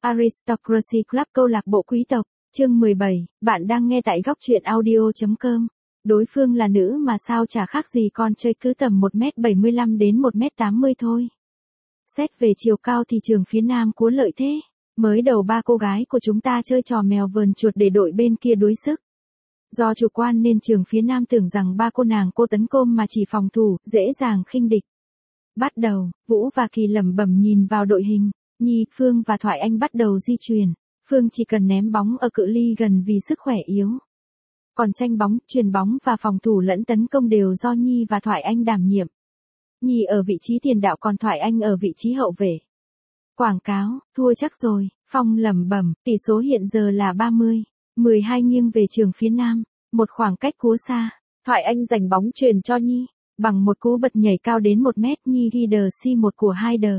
Aristocracy Club câu lạc bộ quý tộc, chương 17, bạn đang nghe tại góc truyện audio.com. Đối phương là nữ mà sao chả khác gì con chơi cứ tầm 1m75 đến 1m80 thôi. Xét về chiều cao thì trường phía nam cuốn lợi thế. Mới đầu ba cô gái của chúng ta chơi trò mèo vờn chuột để đội bên kia đuối sức. Do chủ quan nên trường phía nam tưởng rằng ba cô nàng cô tấn công mà chỉ phòng thủ, dễ dàng khinh địch. Bắt đầu, Vũ và Kỳ lẩm bẩm nhìn vào đội hình. Nhi, Phương và Thoại Anh bắt đầu di chuyển. Phương chỉ cần ném bóng ở cự ly gần vì sức khỏe yếu. Còn tranh bóng, chuyền bóng và phòng thủ lẫn tấn công đều do Nhi và Thoại Anh đảm nhiệm. Nhi ở vị trí tiền đạo còn Thoại Anh ở vị trí hậu vệ. Quảng cáo, thua chắc rồi, Phong lẩm bẩm, tỷ số hiện giờ là 30-12 nghiêng về trường phía nam, một khoảng cách cúa xa. Thoại Anh giành bóng chuyền cho Nhi, bằng một cú bật nhảy cao đến 1 mét Nhi ghi đờ C1 của hai đờ.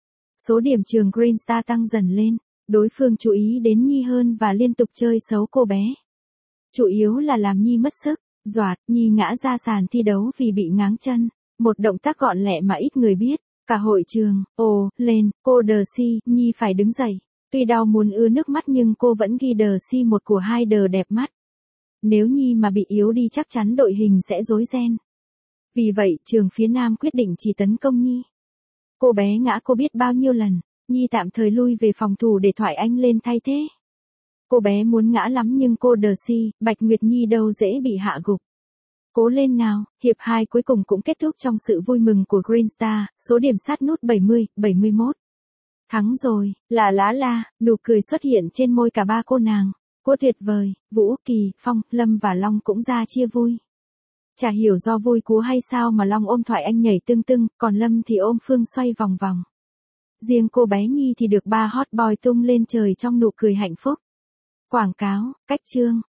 Số điểm trường Green Star tăng dần lên, đối phương chú ý đến Nhi hơn và liên tục chơi xấu cô bé. Chủ yếu là làm Nhi mất sức, doạt, Nhi ngã ra sàn thi đấu vì bị ngáng chân, một động tác gọn lẹ mà ít người biết. Cả hội trường, lên, cô đờ C, Nhi phải đứng dậy. Tuy đau muốn ứa nước mắt nhưng cô vẫn ghi đờ C1 của hai đờ đẹp mắt. Nếu Nhi mà bị yếu đi chắc chắn đội hình sẽ rối ren. Vì vậy trường phía nam quyết định chỉ tấn công Nhi. Cô bé ngã cô biết bao nhiêu lần, Nhi tạm thời lui về phòng thủ để Thoại Anh lên thay thế. Cô bé muốn ngã lắm nhưng cô đờ C, Bạch Nguyệt Nhi đâu dễ bị hạ gục. Cố lên nào, hiệp 2 cuối cùng cũng kết thúc trong sự vui mừng của Green Star, số điểm sát nút 70-71. Thắng rồi, la, nụ cười xuất hiện trên môi cả ba cô nàng. Cô tuyệt vời, Vũ, Kỳ, Phong, Lâm và Long cũng ra chia vui. Chả hiểu do vui cú hay sao mà Long ôm Thoại Anh nhảy tưng tưng, còn Lâm thì ôm Phương xoay vòng vòng. Riêng cô bé Nhi thì được ba hot boy tung lên trời trong nụ cười hạnh phúc. Quảng cáo, cách chương,